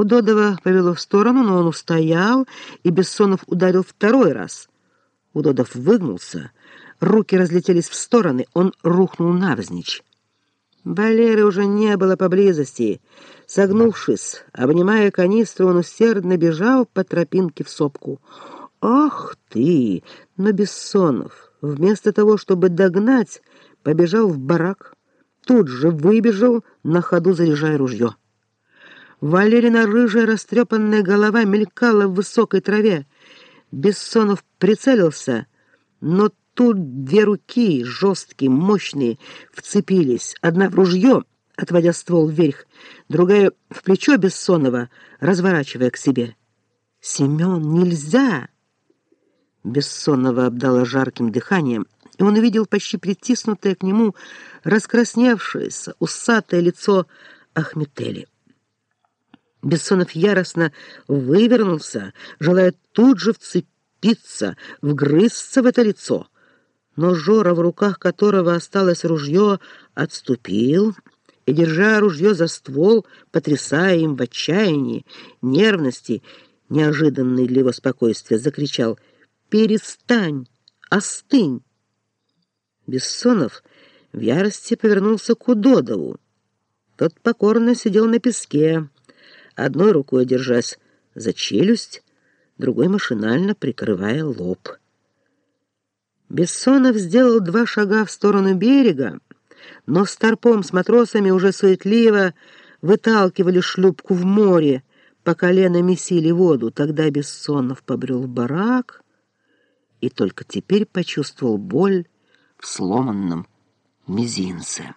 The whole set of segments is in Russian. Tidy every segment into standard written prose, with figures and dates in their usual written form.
Удодова повело в сторону, но он устоял, и Бессонов ударил второй раз. Удодов выгнулся, руки разлетелись в стороны, он рухнул навзничь. Валеры уже не было поблизости. Согнувшись, обнимая канистру, он усердно бежал по тропинке в сопку. «Ах ты!» Но Бессонов, вместо того, чтобы догнать, побежал в барак. Тут же выбежал, на ходу заряжая ружье. Валерина рыжая растрепанная голова мелькала в высокой траве. Бессонов прицелился, но тут две руки, жесткие, мощные, вцепились. Одна в ружье, отводя ствол вверх, другая в плечо Бессонова, разворачивая к себе. «Семен, нельзя!» Бессонова обдала жарким дыханием, и он увидел почти притиснутое к нему раскрасневшееся, усатое лицо Ахметели. Бессонов яростно вывернулся, желая тут же вцепиться, вгрызться в это лицо. Но Жора, в руках которого осталось ружье, отступил и, держа ружье за ствол, потрясая им в отчаянии, нервности, неожиданной для его спокойствия, закричал: «Перестань! Остынь!» Бессонов в ярости повернулся к Удодову. Тот покорно сидел на песке, одной рукой держась за челюсть, другой машинально прикрывая лоб. Бессонов сделал 2 шага в сторону берега, но старпом с матросами уже суетливо выталкивали шлюпку в море, по колено месили воду. Тогда Бессонов побрел в барак и только теперь почувствовал боль в сломанном мизинце.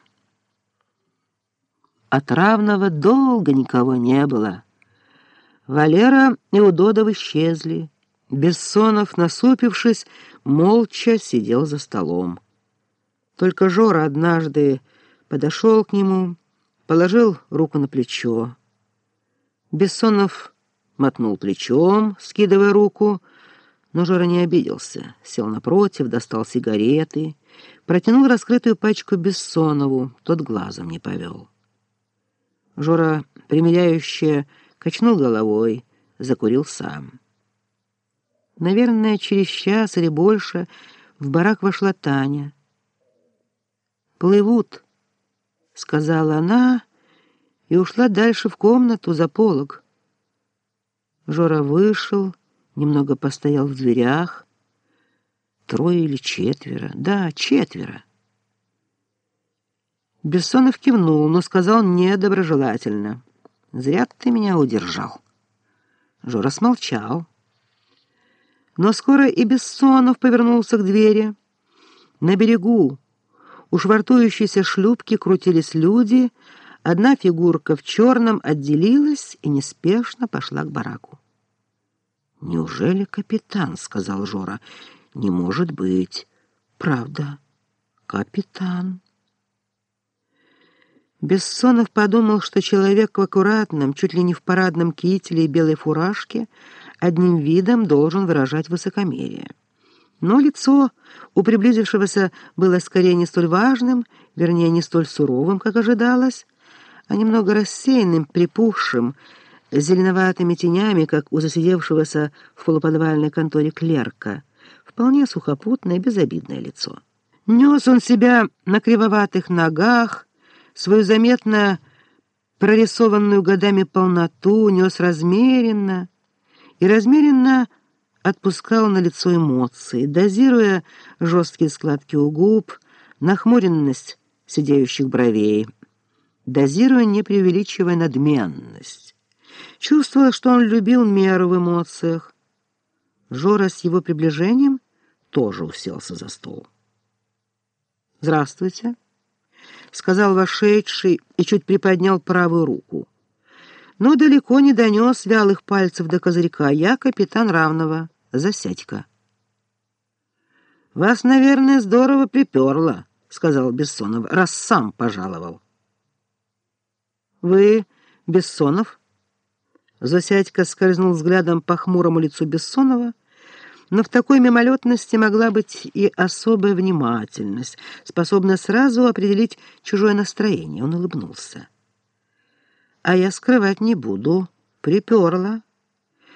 От равного долго никого не было. Валера и Удодов исчезли. Бессонов, насупившись, молча сидел за столом. Только Жора однажды подошел к нему, положил руку на плечо. Бессонов мотнул плечом, скидывая руку, но Жора не обиделся. Сел напротив, достал сигареты, протянул раскрытую пачку Бессонову, тот глазом не повел. Жора, примиряюще, качнул головой, закурил сам. Наверное, через час или больше в барак вошла Таня. «Плывут», — сказала она и ушла дальше в комнату за полог. Жора вышел, немного постоял в дверях. 3 или 4, да, 4. Бессонов кивнул, но сказал недоброжелательно: «Зря ты меня удержал». Жора смолчал. Но скоро и Бессонов повернулся к двери. На берегу у швартующейся шлюпки крутились люди. Одна фигурка в черном отделилась и неспешно пошла к бараку. «Неужели капитан?» — сказал Жора. «Не может быть. Правда, капитан». Бессонов подумал, что человек в аккуратном, чуть ли не в парадном кителе и белой фуражке одним видом должен выражать высокомерие. Но лицо у приблизившегося было скорее не столь важным, вернее, не столь суровым, как ожидалось, а немного рассеянным, припухшим, с зеленоватыми тенями, как у засидевшегося в полуподвальной конторе клерка. Вполне сухопутное, безобидное лицо. Нес он себя на кривоватых ногах, свою заметно прорисованную годами полноту нес размеренно и размеренно отпускал на лицо эмоции, дозируя жесткие складки у губ, нахмуренность сидеющих бровей, дозируя, не преувеличивая надменность. Чувствовала, что он любил меру в эмоциях. Жора с его приближением тоже уселся за стол. «Здравствуйте», — сказал вошедший и чуть приподнял правую руку. Но далеко не донес вялых пальцев до козырька. «Я капитан Равного. Засядь-ка». «Вас, наверное, здорово приперло», — сказал Бессонов, — «раз сам пожаловал». «Вы Бессонов?» Засядька скользнул взглядом по хмурому лицу Бессонова, но в такой мимолетности могла быть и особая внимательность, способная сразу определить чужое настроение. Он улыбнулся. «А я скрывать не буду. Приперла.